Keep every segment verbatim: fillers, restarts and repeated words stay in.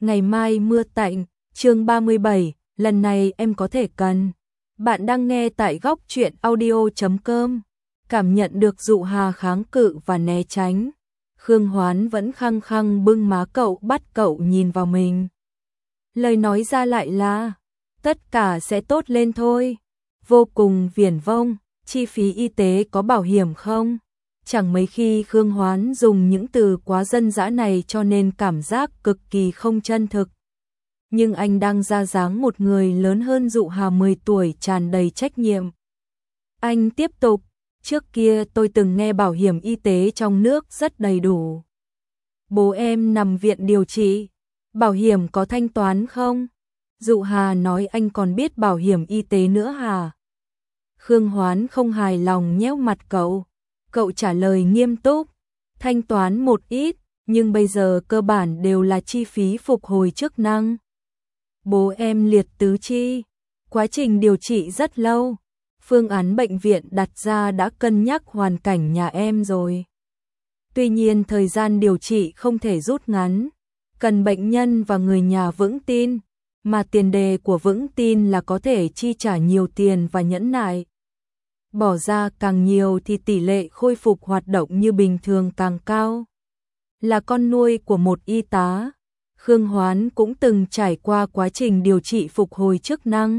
Ngày mai mưa tạnh, chương ba mươi bảy, lần này em có thể cần. Bạn đang nghe tại góc truyện audio chấm com. Cảm nhận được Dụ Hà kháng cự và né tránh, Khương Hoán vẫn khăng khăng bưng má cậu bắt cậu nhìn vào mình. Lời nói ra lại là, tất cả sẽ tốt lên thôi. Vô cùng viển vông, chi phí y tế có bảo hiểm không? Chẳng mấy khi Khương Hoán dùng những từ quá dân dã này cho nên cảm giác cực kỳ không chân thực. Nhưng anh đang ra dáng một người lớn hơn Dụ Hà mười tuổi, tràn đầy trách nhiệm. Anh tiếp tục, trước kia tôi từng nghe bảo hiểm y tế trong nước rất đầy đủ. Bố em nằm viện điều trị, bảo hiểm có thanh toán không? Dụ Hà nói, anh còn biết bảo hiểm y tế nữa hả? Khương Hoán không hài lòng nhéo mặt cậu. Cậu trả lời nghiêm túc, thanh toán một ít, nhưng bây giờ cơ bản đều là chi phí phục hồi chức năng. Bố em liệt tứ chi, quá trình điều trị rất lâu, phương án bệnh viện đặt ra đã cân nhắc hoàn cảnh nhà em rồi. Tuy nhiên thời gian điều trị không thể rút ngắn, cần bệnh nhân và người nhà vững tin, mà tiền đề của vững tin là có thể chi trả nhiều tiền và nhẫn nại. Bỏ ra càng nhiều thì tỷ lệ khôi phục hoạt động như bình thường càng cao. Là con nuôi của một y tá, Khương Hoán cũng từng trải qua quá trình điều trị phục hồi chức năng.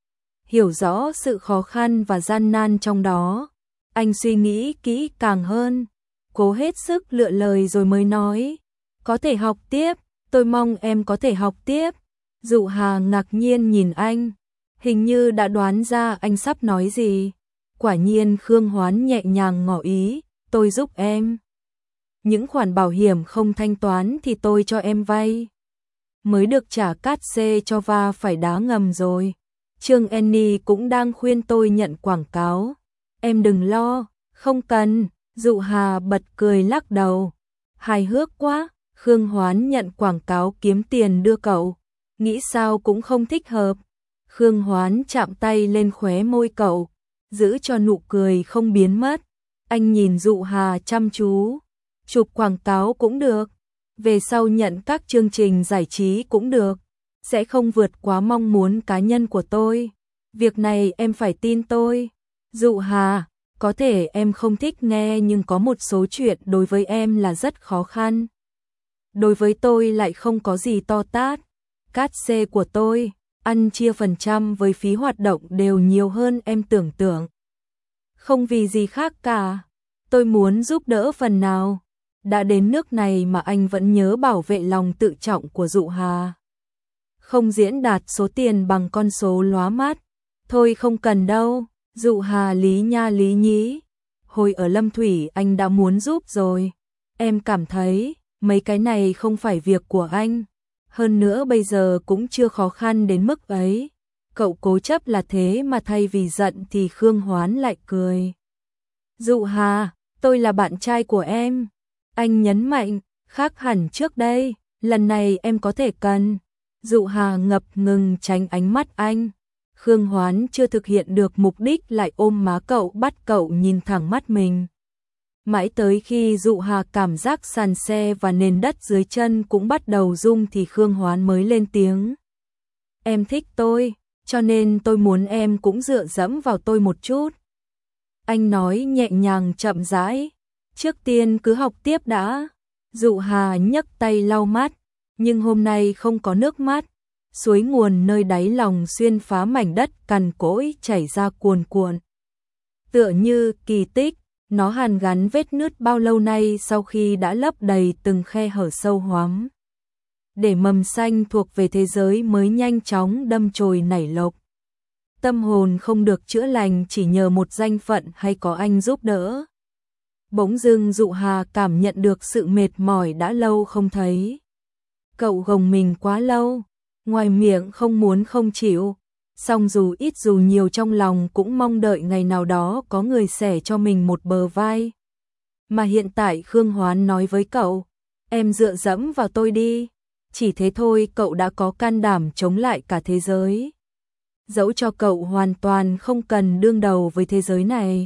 Hiểu rõ sự khó khăn và gian nan trong đó, anh suy nghĩ kỹ càng hơn, cố hết sức lựa lời rồi mới nói, có thể học tiếp, tôi mong em có thể học tiếp. Dụ Hà ngạc nhiên nhìn anh, hình như đã đoán ra anh sắp nói gì. Quả nhiên Khương Hoán nhẹ nhàng ngỏ ý, tôi giúp em. Những khoản bảo hiểm không thanh toán thì tôi cho em vay. Mới được trả cát xê cho va phải đá ngầm rồi. Trương Annie cũng đang khuyên tôi nhận quảng cáo. Em đừng lo, không cần. Dụ Hà bật cười lắc đầu. Hài hước quá, Khương Hoán nhận quảng cáo kiếm tiền đưa cậu. Nghĩ sao cũng không thích hợp. Khương Hoán chạm tay lên khóe môi cậu, giữ cho nụ cười không biến mất. Anh nhìn Dụ Hà chăm chú. Chụp quảng cáo cũng được, về sau nhận các chương trình giải trí cũng được, sẽ không vượt quá mong muốn cá nhân của tôi. Việc này em phải tin tôi. Dụ Hà, có thể em không thích nghe nhưng có một số chuyện đối với em là rất khó khăn. Đối với tôi lại không có gì to tát. Cát xê của tôi, ăn chia phần trăm với phí hoạt động đều nhiều hơn em tưởng tượng. Không vì gì khác cả, tôi muốn giúp đỡ phần nào. Đã đến nước này mà anh vẫn nhớ bảo vệ lòng tự trọng của Dụ Hà. Không diễn đạt số tiền bằng con số lóa mắt. Thôi không cần đâu. Dụ Hà lý nha lý nhí. Hồi ở Lâm Thủy anh đã muốn giúp rồi. Em cảm thấy mấy cái này không phải việc của anh. Hơn nữa bây giờ cũng chưa khó khăn đến mức ấy. Cậu cố chấp là thế mà thay vì giận thì Khương Hoán lại cười. Dụ Hà, tôi là bạn trai của em. Anh nhấn mạnh, khác hẳn trước đây, lần này em có thể cần. Dụ Hà ngập ngừng tránh ánh mắt anh. Khương Hoán chưa thực hiện được mục đích lại ôm má cậu bắt cậu nhìn thẳng mắt mình. Mãi tới khi Dụ Hà cảm giác sàn xe và nền đất dưới chân cũng bắt đầu rung thì Khương Hoán mới lên tiếng. Em thích tôi, cho nên tôi muốn em cũng dựa dẫm vào tôi một chút. Anh nói nhẹ nhàng chậm rãi. Trước tiên cứ học tiếp đã. Dụ Hà nhấc tay lau mắt, nhưng hôm nay không có nước mắt. Suối nguồn nơi đáy lòng xuyên phá mảnh đất cằn cỗi chảy ra cuồn cuộn. Tựa như kỳ tích, nó hàn gắn vết nứt bao lâu nay sau khi đã lấp đầy từng khe hở sâu hoắm. Để mầm xanh thuộc về thế giới mới nhanh chóng đâm chồi nảy lộc. Tâm hồn không được chữa lành chỉ nhờ một danh phận hay có anh giúp đỡ. Bỗng dưng Dụ Hà cảm nhận được sự mệt mỏi đã lâu không thấy. Cậu gồng mình quá lâu, ngoài miệng không muốn không chịu, song dù ít dù nhiều trong lòng cũng mong đợi ngày nào đó có người sẻ cho mình một bờ vai. Mà hiện tại Khương Hoán nói với cậu, em dựa dẫm vào tôi đi. Chỉ thế thôi cậu đã có can đảm chống lại cả thế giới. Dẫu cho cậu hoàn toàn không cần đương đầu với thế giới này.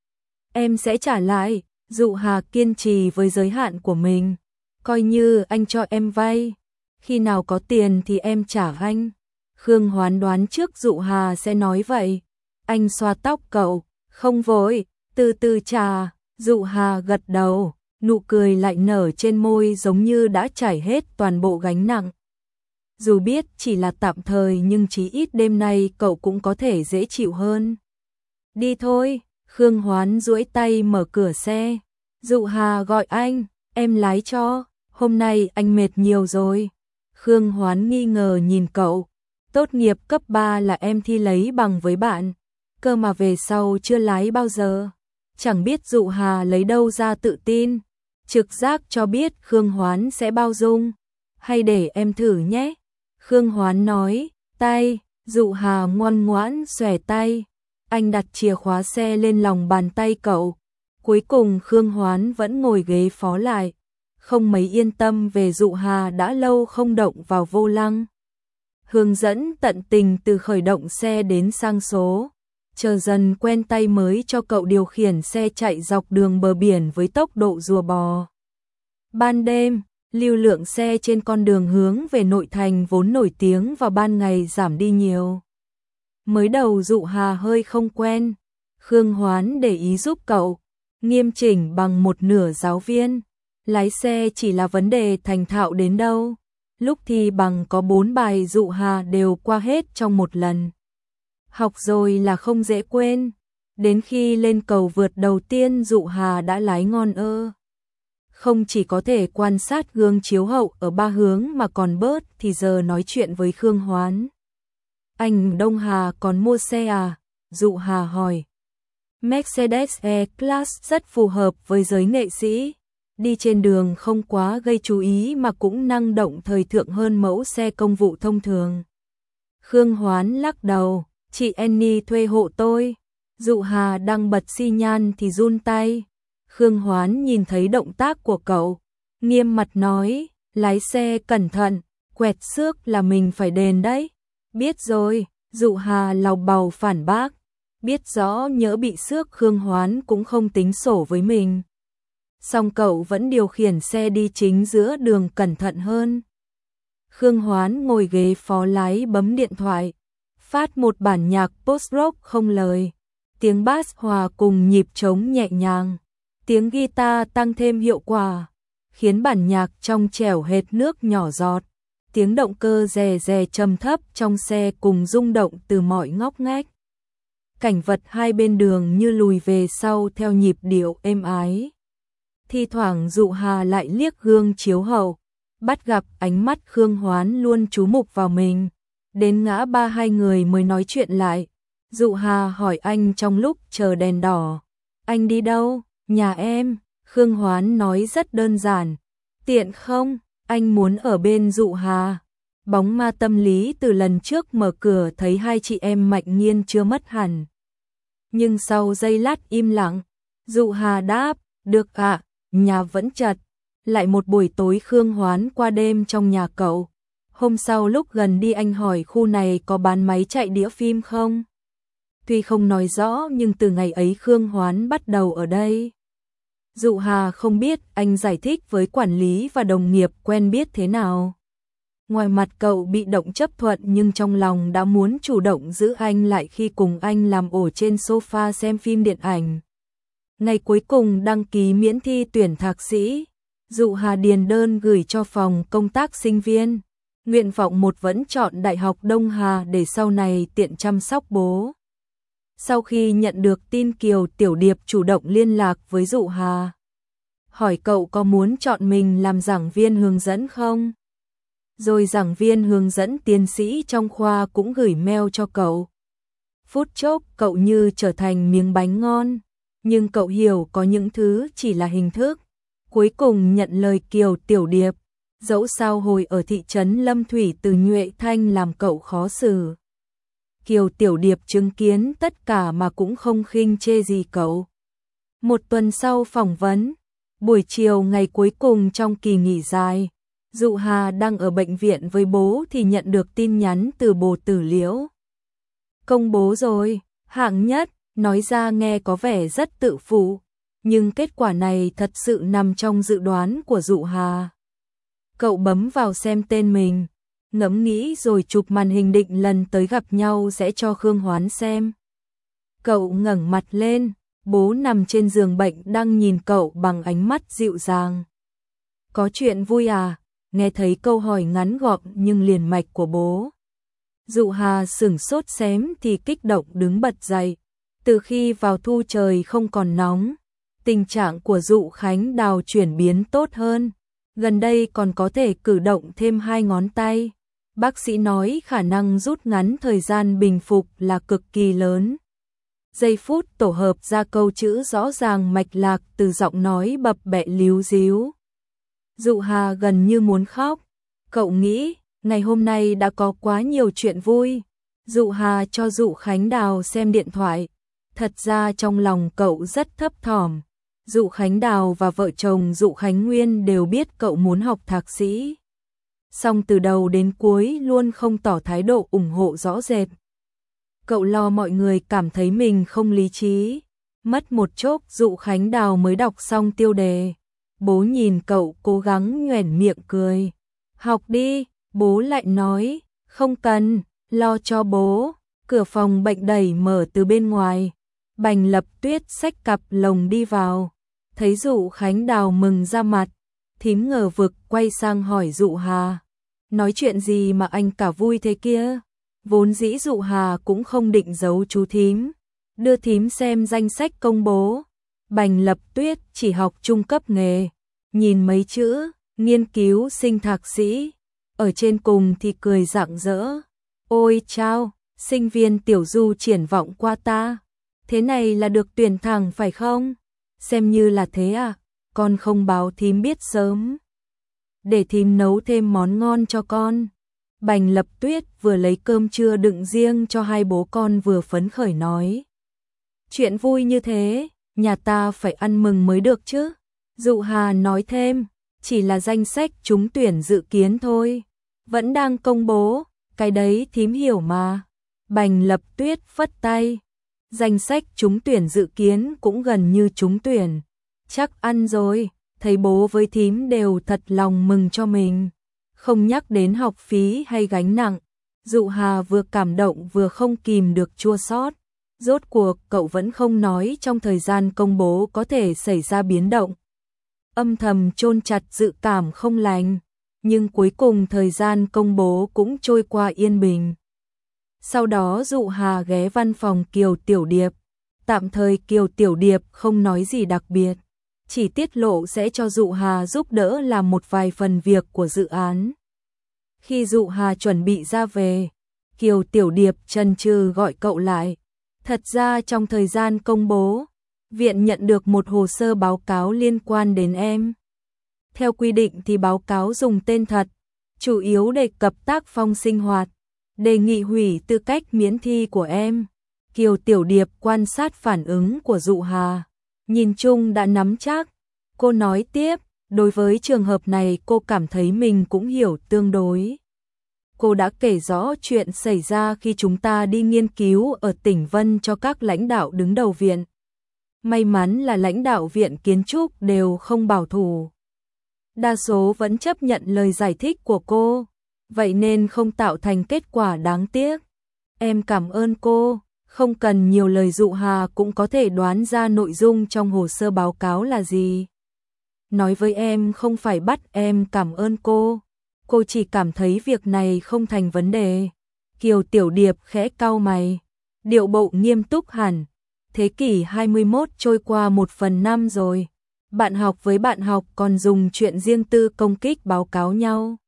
Em sẽ trả lại. Dụ Hà kiên trì với giới hạn của mình. Coi như anh cho em vay. khi nào có tiền thì em trả anh. Khương Hoán đoán trước Dụ Hà sẽ nói vậy. Anh xoa tóc cậu, không vội, từ từ trả. Dụ Hà gật đầu, nụ cười lại nở trên môi giống như đã trải hết toàn bộ gánh nặng. Dù biết chỉ là tạm thời nhưng chí ít đêm nay cậu cũng có thể dễ chịu hơn. Đi thôi, Khương Hoán duỗi tay mở cửa xe. Dụ Hà gọi anh, em lái cho, hôm nay anh mệt nhiều rồi. Khương Hoán nghi ngờ nhìn cậu, tốt nghiệp cấp ba là em thi lấy bằng với bạn, cơ mà về sau chưa lái bao giờ. Chẳng biết Dụ Hà lấy đâu ra tự tin, trực giác cho biết Khương Hoán sẽ bao dung. Hay để em thử nhé. Khương Hoán nói, tay. Dụ Hà ngoan ngoãn xòe tay. Anh đặt chìa khóa xe lên lòng bàn tay cậu. Cuối cùng Khương Hoán vẫn ngồi ghế phó lại, không mấy yên tâm về Dụ Hà đã lâu không động vào vô lăng. Hướng dẫn tận tình từ khởi động xe đến sang số, chờ dần quen tay mới cho cậu điều khiển xe chạy dọc đường bờ biển với tốc độ rùa bò. Ban đêm, lưu lượng xe trên con đường hướng về nội thành vốn nổi tiếng vào ban ngày giảm đi nhiều. Mới đầu Dụ Hà hơi không quen, Khương Hoán để ý giúp cậu, nghiêm chỉnh bằng một nửa giáo viên. Lái xe chỉ là vấn đề thành thạo đến đâu. Lúc thì bằng có bốn bài Dụ Hà đều qua hết trong một lần. Học rồi là không dễ quên. Đến khi lên cầu vượt đầu tiên Dụ Hà đã lái ngon ơ. Không chỉ có thể quan sát gương chiếu hậu ở ba hướng mà còn bớt thì giờ nói chuyện với Khương Hoán. Anh Đông Hà còn mua xe à? Dụ Hà hỏi. Mercedes E-Class rất phù hợp với giới nghệ sĩ. Đi trên đường không quá gây chú ý mà cũng năng động thời thượng hơn mẫu xe công vụ thông thường. Khương Hoán lắc đầu, chị Annie thuê hộ tôi. Dụ Hà đang bật xi nhan thì run tay. Khương Hoán nhìn thấy động tác của cậu, nghiêm mặt nói, lái xe cẩn thận, quẹt xước là mình phải đền đấy. Biết rồi, Dụ Hà lào bào phản bác, biết rõ nhỡ bị xước Khương Hoán cũng không tính sổ với mình. Song cậu vẫn điều khiển xe đi chính giữa đường cẩn thận hơn. Khương Hoán ngồi ghế phó lái bấm điện thoại, phát một bản nhạc post-rock không lời. Tiếng bass hòa cùng nhịp trống nhẹ nhàng, tiếng guitar tăng thêm hiệu quả, khiến bản nhạc trong trẻo hệt nước nhỏ giọt. Tiếng động cơ rè rè trầm thấp trong xe cùng rung động từ mọi ngóc ngách. Cảnh vật hai bên đường như lùi về sau theo nhịp điệu êm ái. Thi thoảng Dụ Hà lại liếc gương chiếu hậu, bắt gặp ánh mắt Khương Hoán luôn chú mục vào mình. Đến ngã ba hai người mới nói chuyện lại. Dụ Hà hỏi anh trong lúc chờ đèn đỏ. Anh đi đâu? Nhà em. Khương Hoán nói rất đơn giản. Tiện không? Anh muốn ở bên Dụ Hà. Bóng ma tâm lý từ lần trước mở cửa thấy hai chị em Mạnh Nghiên chưa mất hẳn. Nhưng sau giây lát im lặng, Dụ Hà đáp, được ạ, nhà vẫn chật. Lại một buổi tối Khương Hoán qua đêm trong nhà cậu. Hôm sau lúc gần đi anh hỏi khu này có bán máy chạy đĩa phim không? Tuy không nói rõ nhưng từ ngày ấy Khương Hoán bắt đầu ở đây. Dụ Hà không biết anh giải thích với quản lý và đồng nghiệp quen biết thế nào. Ngoài mặt cậu bị động chấp thuận nhưng trong lòng đã muốn chủ động giữ anh lại khi cùng anh làm ổ trên sofa xem phim điện ảnh. Ngày cuối cùng đăng ký miễn thi tuyển thạc sĩ, Dụ Hà điền đơn gửi cho phòng công tác sinh viên. Nguyện vọng một vẫn chọn Đại học Đông Hà để sau này tiện chăm sóc bố. Sau khi nhận được tin Kiều Tiểu Điệp chủ động liên lạc với Dụ Hà, hỏi cậu có muốn chọn mình làm giảng viên hướng dẫn không? Rồi giảng viên hướng dẫn tiến sĩ trong khoa cũng gửi mail cho cậu. Phút chốc cậu như trở thành miếng bánh ngon, nhưng cậu hiểu có những thứ chỉ là hình thức. Cuối cùng nhận lời Kiều Tiểu Điệp, dẫu sao hồi ở thị trấn Lâm Thủy từ Nhuệ Thanh làm cậu khó xử. Kiều Tiểu Điệp chứng kiến tất cả mà cũng không khinh chê gì cậu. Một tuần sau phỏng vấn, buổi chiều ngày cuối cùng trong kỳ nghỉ dài, Dụ Hà đang ở bệnh viện với bố thì nhận được tin nhắn từ Bồ Tử Liễu. Công bố rồi, hạng nhất, nói ra nghe có vẻ rất tự phụ, nhưng kết quả này thật sự nằm trong dự đoán của Dụ Hà. Cậu bấm vào xem tên mình, ngẫm nghĩ rồi chụp màn hình định lần tới gặp nhau sẽ cho Khương Hoán xem. Cậu ngẩng mặt lên, bố nằm trên giường bệnh đang nhìn cậu bằng ánh mắt dịu dàng. Có chuyện vui à? Nghe thấy câu hỏi ngắn gọn nhưng liền mạch của bố. Dụ Hà sửng sốt xém thì kích động đứng bật dậy. Từ khi vào thu trời không còn nóng, tình trạng của Dụ Khánh Đào chuyển biến tốt hơn. Gần đây còn có thể cử động thêm hai ngón tay. Bác sĩ nói khả năng rút ngắn thời gian bình phục là cực kỳ lớn. Giây phút tổ hợp ra câu chữ rõ ràng mạch lạc từ giọng nói bập bẹ líu díu. Dụ Hà gần như muốn khóc. Cậu nghĩ, ngày hôm nay đã có quá nhiều chuyện vui. Dụ Hà cho Dụ Khánh Đào xem điện thoại. Thật ra trong lòng cậu rất thấp thỏm. Dụ Khánh Đào và vợ chồng Dụ Khánh Nguyên đều biết cậu muốn học thạc sĩ. Song từ đầu đến cuối luôn không tỏ thái độ ủng hộ rõ rệt. Cậu lo mọi người cảm thấy mình không lý trí. Mất một chốc Dụ Khánh Đào mới đọc xong tiêu đề. Bố nhìn cậu cố gắng nhoẻn miệng cười. Học đi, bố lại nói, không cần, lo cho bố. Cửa phòng bệnh đẩy mở từ bên ngoài. Bành Lập Tuyết xách cặp lồng đi vào. Thấy Dụ Khánh Đào mừng ra mặt. Thím ngờ vực quay sang hỏi Dụ Hà. Nói chuyện gì mà anh cả vui thế kia? Vốn dĩ Dụ Hà cũng không định giấu chú thím. Đưa thím xem danh sách công bố. Bành Lập Tuyết chỉ học trung cấp nghề. Nhìn mấy chữ, nghiên cứu sinh thạc sĩ. Ở trên cùng thì cười rạng rỡ. Ôi chao, sinh viên tiểu du triển vọng qua ta. Thế này là được tuyển thẳng phải không? Xem như là thế à? Con không báo thím biết sớm. Để thím nấu thêm món ngon cho con. Bành Lập Tuyết vừa lấy cơm trưa đựng riêng cho hai bố con vừa phấn khởi nói. Chuyện vui như thế, nhà ta phải ăn mừng mới được chứ. Dụ Hà nói thêm, chỉ là danh sách trúng tuyển dự kiến thôi. Vẫn đang công bố, cái đấy thím hiểu mà. Bành Lập Tuyết phất tay. Danh sách trúng tuyển dự kiến cũng gần như trúng tuyển. Chắc ăn rồi, thấy bố với thím đều thật lòng mừng cho mình. Không nhắc đến học phí hay gánh nặng. Dụ Hà vừa cảm động vừa không kìm được chua xót. Rốt cuộc cậu vẫn không nói trong thời gian công bố có thể xảy ra biến động. Âm thầm chôn chặt dự cảm không lành. Nhưng cuối cùng thời gian công bố cũng trôi qua yên bình. Sau đó Dụ Hà ghé văn phòng Kiều Tiểu Điệp. Tạm thời Kiều Tiểu Điệp không nói gì đặc biệt. Chỉ tiết lộ sẽ cho Dụ Hà giúp đỡ làm một vài phần việc của dự án. Khi Dụ Hà chuẩn bị ra về, Kiều Tiểu Điệp chần chừ gọi cậu lại. Thật ra trong thời gian công bố, viện nhận được một hồ sơ báo cáo liên quan đến em. Theo quy định thì báo cáo dùng tên thật, chủ yếu đề cập tác phong sinh hoạt, đề nghị hủy tư cách miễn thi của em. Kiều Tiểu Điệp quan sát phản ứng của Dụ Hà, nhìn chung đã nắm chắc. Cô nói tiếp, đối với trường hợp này cô cảm thấy mình cũng hiểu tương đối. Cô đã kể rõ chuyện xảy ra khi chúng ta đi nghiên cứu ở tỉnh Vân cho các lãnh đạo đứng đầu viện. May mắn là lãnh đạo viện kiến trúc đều không bảo thủ. Đa số vẫn chấp nhận lời giải thích của cô, vậy nên không tạo thành kết quả đáng tiếc. Em cảm ơn cô, không cần nhiều lời. Dụ Hà cũng có thể đoán ra nội dung trong hồ sơ báo cáo là gì. Nói với em không phải bắt em cảm ơn cô, cô chỉ cảm thấy việc này không thành vấn đề. Kiều Tiểu Điệp khẽ cau mày, điệu bộ nghiêm túc hẳn. Thế kỷ hai mươi mốt trôi qua một phần năm rồi, bạn học với bạn học còn dùng chuyện riêng tư công kích báo cáo nhau.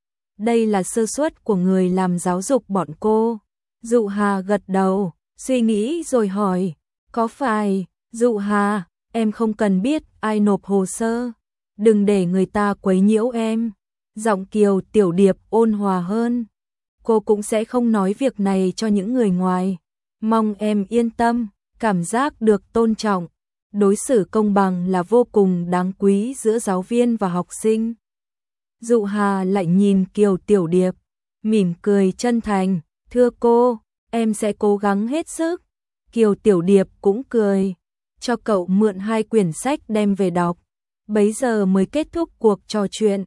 Đây là sơ suất của người làm giáo dục bọn cô. Dụ Hà gật đầu, suy nghĩ rồi hỏi, có phải, Dụ Hà, em không cần biết ai nộp hồ sơ, đừng để người ta quấy nhiễu em. Giọng Kiều Tiểu Điệp ôn hòa hơn. Cô cũng sẽ không nói việc này cho những người ngoài. Mong em yên tâm, cảm giác được tôn trọng, đối xử công bằng là vô cùng đáng quý giữa giáo viên và học sinh. Dụ Hà lại nhìn Kiều Tiểu Điệp, mỉm cười chân thành, thưa cô, em sẽ cố gắng hết sức. Kiều Tiểu Điệp cũng cười, cho cậu mượn hai quyển sách đem về đọc. Bấy giờ mới kết thúc cuộc trò chuyện.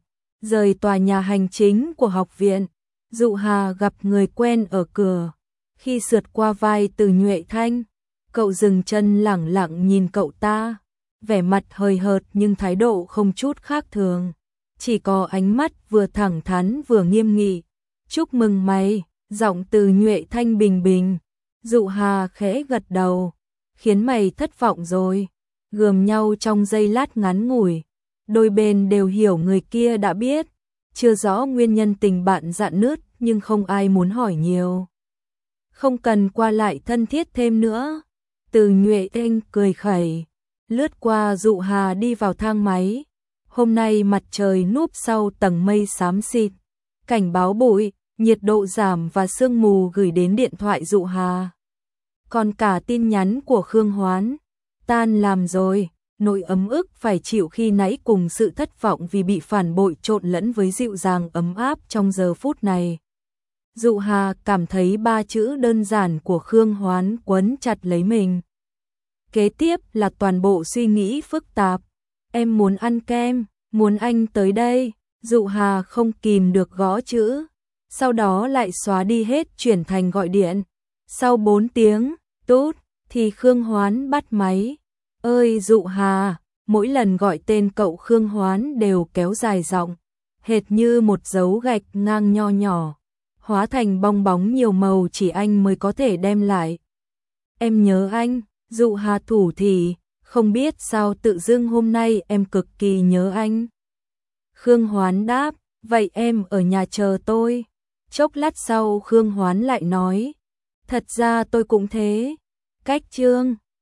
Rời tòa nhà hành chính của học viện, Dụ Hà gặp người quen ở cửa. Khi sượt qua vai Từ Nhuệ Thanh, cậu dừng chân lẳng lặng nhìn cậu ta, vẻ mặt hời hợt nhưng thái độ không chút khác thường. Chỉ có ánh mắt vừa thẳng thắn vừa nghiêm nghị. Chúc mừng mày, giọng Từ Nhuệ Thanh bình bình. Dụ Hà khẽ gật đầu. Khiến mày thất vọng rồi. Gườm nhau trong giây lát ngắn ngủi. Đôi bên đều hiểu người kia đã biết. Chưa rõ nguyên nhân tình bạn rạn nứt nhưng không ai muốn hỏi nhiều. Không cần qua lại thân thiết thêm nữa. Từ Nhuệ Thanh cười khẩy, lướt qua Dụ Hà đi vào thang máy. Hôm nay mặt trời núp sau tầng mây xám xịt, cảnh báo bụi, nhiệt độ giảm và sương mù gửi đến điện thoại Dụ Hà. Còn cả tin nhắn của Khương Hoán, tan làm rồi, nỗi ấm ức phải chịu khi nãy cùng sự thất vọng vì bị phản bội trộn lẫn với dịu dàng ấm áp trong giờ phút này. Dụ Hà cảm thấy ba chữ đơn giản của Khương Hoán quấn chặt lấy mình. Kế tiếp là toàn bộ suy nghĩ phức tạp. Em muốn ăn kem, muốn anh tới đây. Dụ Hà không kìm được gõ chữ. Sau đó lại xóa đi hết chuyển thành gọi điện. Sau bốn tiếng, tút, thì Khương Hoán bắt máy. Ơi Dụ Hà, mỗi lần gọi tên cậu Khương Hoán đều kéo dài giọng, hệt như một dấu gạch ngang nho nhỏ, hóa thành bong bóng nhiều màu chỉ anh mới có thể đem lại. Em nhớ anh, Dụ Hà thủ thỉ, không biết sao tự dưng hôm nay em cực kỳ nhớ anh. Khương Hoán đáp, vậy em ở nhà chờ tôi. Chốc lát sau Khương Hoán lại nói, thật ra tôi cũng thế. Cách chương